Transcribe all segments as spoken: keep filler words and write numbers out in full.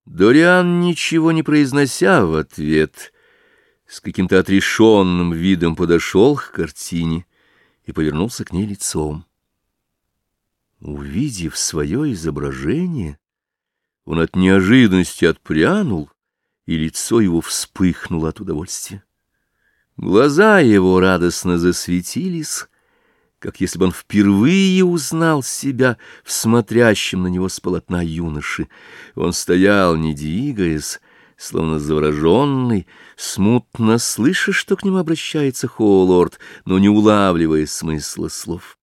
Дориан, ничего не произнося в ответ, с каким-то отрешенным видом подошел к картине и повернулся к ней лицом. Увидев свое изображение, он от неожиданности отпрянул, и лицо его вспыхнуло от удовольствия. Глаза его радостно засветились, как если бы он впервые узнал себя в смотрящем на него с полотна юноши. Он стоял, не двигаясь, словно завороженный, смутно слыша, что к нему обращается Холлорд, но не улавливая смысла слов.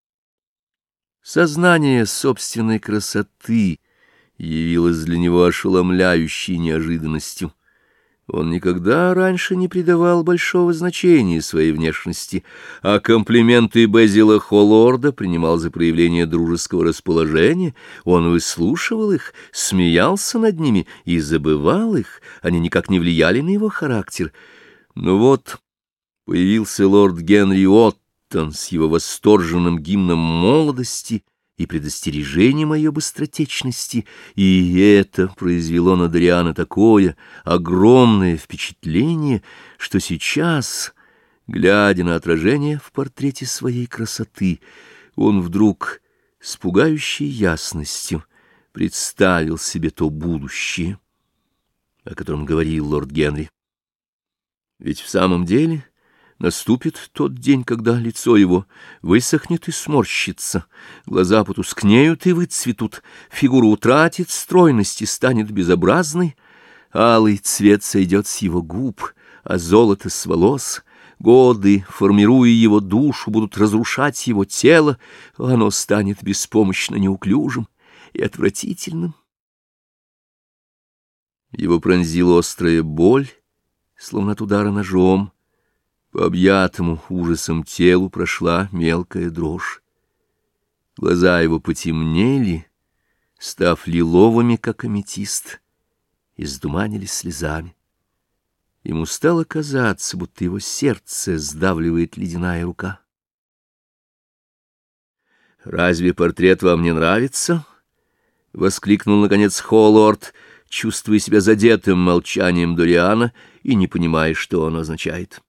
Сознание собственной красоты явилось для него ошеломляющей неожиданностью. Он никогда раньше не придавал большого значения своей внешности, а комплименты Безила Холлорда принимал за проявление дружеского расположения. Он выслушивал их, смеялся над ними и забывал их, они никак не влияли на его характер. Но вот появился лорд Генри Оттон с его восторженным гимном молодости и предостережением о ее быстротечности, и это произвело на Дориана такое огромное впечатление, что сейчас, глядя на отражение в портрете своей красоты, он вдруг с пугающей ясностью представил себе то будущее, о котором говорил лорд Генри. Ведь в самом деле наступит тот день, когда лицо его высохнет и сморщится, глаза потускнеют и выцветут, фигура утратит стройность и станет безобразной, алый цвет сойдет с его губ, а золото с волос. Годы, формируя его душу, будут разрушать его тело, оно станет беспомощно неуклюжим и отвратительным. Его пронзила острая боль, словно от удара ножом. По объятому ужасом телу прошла мелкая дрожь. Глаза его потемнели, став лиловыми, как аметист, и сдуманились слезами. Ему стало казаться, будто его сердце сдавливает ледяная рука. «Разве портрет вам не нравится?» — воскликнул, наконец, Холлорд, чувствуя себя задетым молчанием Дориана и не понимая, что оно означает.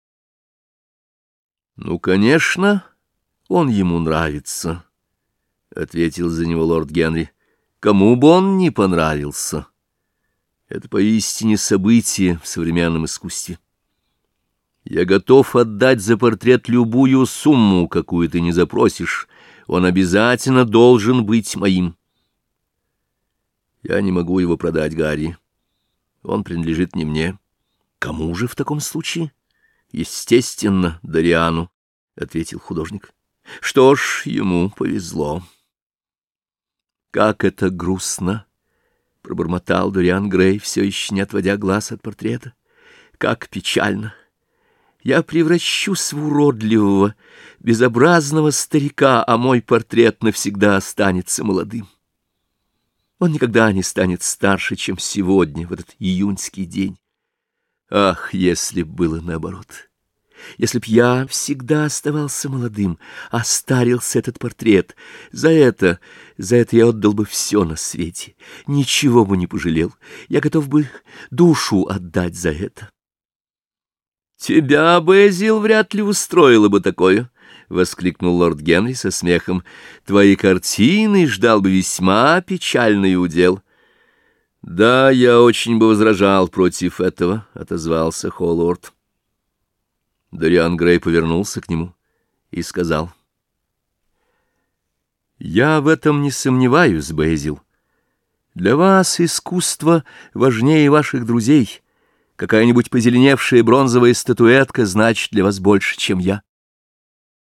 «Ну, конечно, он ему нравится», — ответил за него лорд Генри. «Кому бы он не понравился? Это поистине событие в современном искусстве. Я готов отдать за портрет любую сумму, какую ты не запросишь. Он обязательно должен быть моим. Я не могу его продать, Гарри. Он принадлежит не мне. Кому же в таком случае?» «Естественно, Дориану», — ответил художник. «Что ж, ему повезло». «Как это грустно!» — пробормотал Дориан Грей, все еще не отводя глаз от портрета. «Как печально! Я превращусь в уродливого, безобразного старика, а мой портрет навсегда останется молодым. Он никогда не станет старше, чем сегодня, в этот июньский день. Ах, если б было наоборот! Если б я всегда оставался молодым, а старился этот портрет, за это, за это я отдал бы все на свете, ничего бы не пожалел, я готов бы душу отдать за это». «Тебя, Безил, вряд ли устроило бы такое», — воскликнул лорд Генри со смехом. «Твои картины ждал бы весьма печальный удел». «Да, я очень бы возражал против этого», — отозвался Холлорд. Дориан Грей повернулся к нему и сказал: «Я в этом не сомневаюсь, Безил. Для вас искусство важнее ваших друзей. Какая-нибудь позеленевшая бронзовая статуэтка значит для вас больше, чем я.